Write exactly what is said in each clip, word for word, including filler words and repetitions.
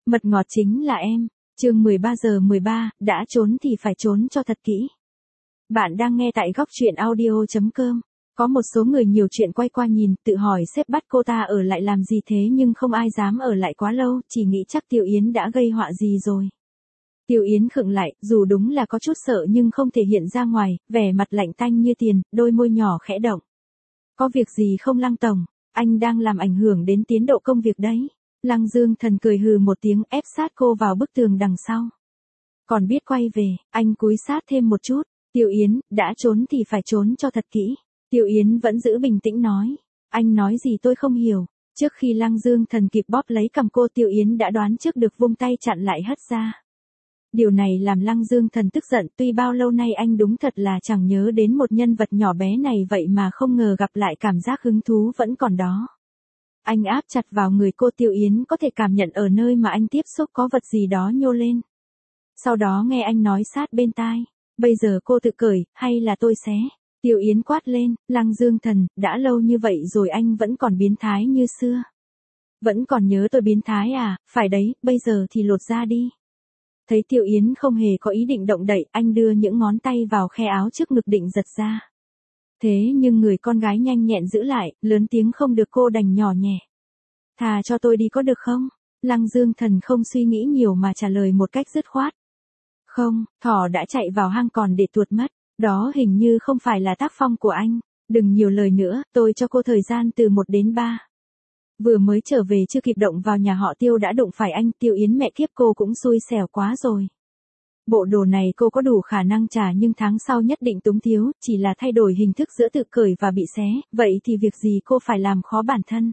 Mật ngọt chính là em. Chương mười ba giờ mười ba, đã trốn thì phải trốn cho thật kỹ. Bạn đang nghe tại góc truyện audio chấm com. Có một số người nhiều chuyện quay qua nhìn, tự hỏi sếp bắt cô ta ở lại làm gì thế nhưng không ai dám ở lại quá lâu, chỉ nghĩ chắc Tiêu Yến đã gây họa gì rồi. Tiêu Yến khựng lại, dù đúng là có chút sợ nhưng không thể hiện ra ngoài, vẻ mặt lạnh tanh như tiền, đôi môi nhỏ khẽ động. Có việc gì không Lăng tổng, anh đang làm ảnh hưởng đến tiến độ công việc đấy. Lăng Dương Thần cười hừ một tiếng ép sát cô vào bức tường đằng sau. Còn biết quay về, anh cúi sát thêm một chút. Tiêu Yến, đã trốn thì phải trốn cho thật kỹ. Tiêu Yến vẫn giữ bình tĩnh nói. Anh nói gì tôi không hiểu. Trước khi Lăng Dương Thần kịp bóp lấy cầm cô, Tiêu Yến đã đoán trước được vung tay chặn lại hất ra. Điều này làm Lăng Dương Thần tức giận, tuy bao lâu nay anh đúng thật là chẳng nhớ đến một nhân vật nhỏ bé này vậy mà không ngờ gặp lại cảm giác hứng thú vẫn còn đó. Anh áp chặt vào người cô, Tiêu Yến có thể cảm nhận ở nơi mà anh tiếp xúc có vật gì đó nhô lên. Sau đó nghe anh nói sát bên tai, bây giờ cô tự cởi, hay là tôi xé? Tiêu Yến quát lên, Lăng Dương Thần, đã lâu như vậy rồi anh vẫn còn biến thái như xưa. Vẫn còn nhớ tôi biến thái à, phải đấy, bây giờ thì lột ra đi. Thấy Tiêu Yến không hề có ý định động đậy, anh đưa những ngón tay vào khe áo trước ngực định giật ra. Thế nhưng người con gái nhanh nhẹn giữ lại, lớn tiếng không được, cô đành nhỏ nhẹ. Thà cho tôi đi có được không? Lăng Dương Thần không suy nghĩ nhiều mà trả lời một cách dứt khoát. Không, thỏ đã chạy vào hang còn để tuột mất, đó hình như không phải là tác phong của anh. Đừng nhiều lời nữa, tôi cho cô thời gian từ một đến ba. Vừa mới trở về chưa kịp động vào nhà họ Tiêu đã đụng phải anh. Tiêu Yến mẹ kiếp, cô cũng xui xẻo quá rồi. Bộ đồ này cô có đủ khả năng trả nhưng tháng sau nhất định túng thiếu, chỉ là thay đổi hình thức giữa tự cởi và bị xé, vậy thì việc gì cô phải làm khó bản thân.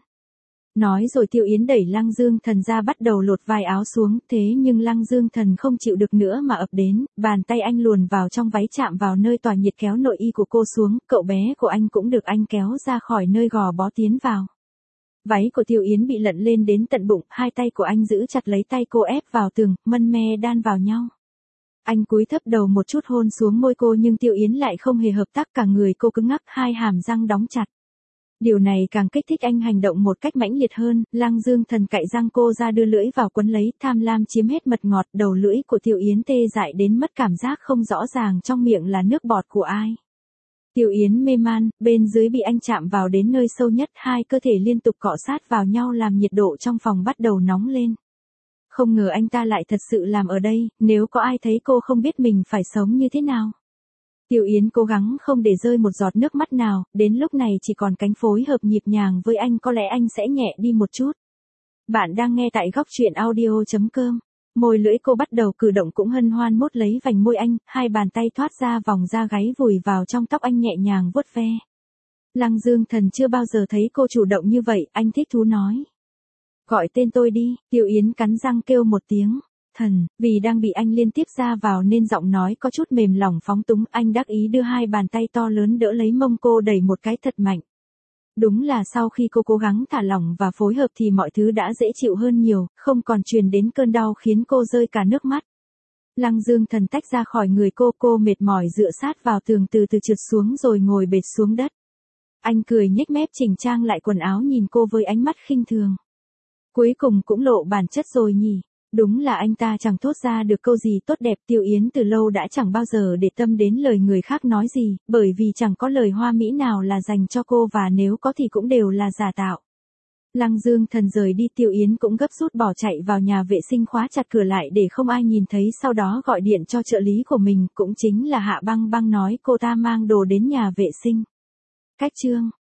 Nói rồi Tiêu Yến đẩy Lăng Dương Thần ra bắt đầu lột vai áo xuống, thế nhưng Lăng Dương Thần không chịu được nữa mà ập đến, bàn tay anh luồn vào trong váy chạm vào nơi tỏa nhiệt kéo nội y của cô xuống, cậu bé của anh cũng được anh kéo ra khỏi nơi gò bó tiến vào. Váy của Tiêu Yến bị lận lên đến tận bụng, hai tay của anh giữ chặt lấy tay cô ép vào tường, mân me đan vào nhau. Anh cúi thấp đầu một chút hôn xuống môi cô nhưng Tiêu Yến lại không hề hợp tác, cả người cô cứng ngắc, hai hàm răng đóng chặt. Điều này càng kích thích anh hành động một cách mãnh liệt hơn, Lăng Dương Thần cạy răng cô ra đưa lưỡi vào quấn lấy, tham lam chiếm hết mật ngọt, đầu lưỡi của Tiêu Yến tê dại đến mất cảm giác, không rõ ràng trong miệng là nước bọt của ai. Tiêu Yến mê man, bên dưới bị anh chạm vào đến nơi sâu nhất, hai cơ thể liên tục cọ sát vào nhau làm nhiệt độ trong phòng bắt đầu nóng lên. Không ngờ anh ta lại thật sự làm ở đây, nếu có ai thấy cô không biết mình phải sống như thế nào. Tiêu Yến cố gắng không để rơi một giọt nước mắt nào, đến lúc này chỉ còn cánh phối hợp nhịp nhàng với anh, có lẽ anh sẽ nhẹ đi một chút. Bạn đang nghe tại góc truyện audio chấm com. Môi lưỡi cô bắt đầu cử động cũng hân hoan mốt lấy vành môi anh, hai bàn tay thoát ra vòng da gáy vùi vào trong tóc anh nhẹ nhàng vuốt ve. Lăng Dương Thần chưa bao giờ thấy cô chủ động như vậy, anh thích thú nói. Gọi tên tôi đi, Tiêu Yến cắn răng kêu một tiếng. Thần, vì đang bị anh liên tiếp ra vào nên giọng nói có chút mềm lỏng phóng túng, anh đắc ý đưa hai bàn tay to lớn đỡ lấy mông cô đẩy một cái thật mạnh. Đúng là sau khi cô cố gắng thả lỏng và phối hợp thì mọi thứ đã dễ chịu hơn nhiều, không còn truyền đến cơn đau khiến cô rơi cả nước mắt. Lăng Dương Thần tách ra khỏi người cô, cô mệt mỏi dựa sát vào tường từ từ trượt xuống rồi ngồi bệt xuống đất. Anh cười nhếch mép chỉnh trang lại quần áo nhìn cô với ánh mắt khinh thường. Cuối cùng cũng lộ bản chất rồi nhỉ. Đúng là anh ta chẳng thốt ra được câu gì tốt đẹp. Tiêu Yến từ lâu đã chẳng bao giờ để tâm đến lời người khác nói gì, bởi vì chẳng có lời hoa mỹ nào là dành cho cô và nếu có thì cũng đều là giả tạo. Lăng Dương Thần rời đi, Tiêu Yến cũng gấp rút bỏ chạy vào nhà vệ sinh khóa chặt cửa lại để không ai nhìn thấy, sau đó gọi điện cho trợ lý của mình, cũng chính là Hạ Băng Băng, nói cô ta mang đồ đến nhà vệ sinh. Cách chương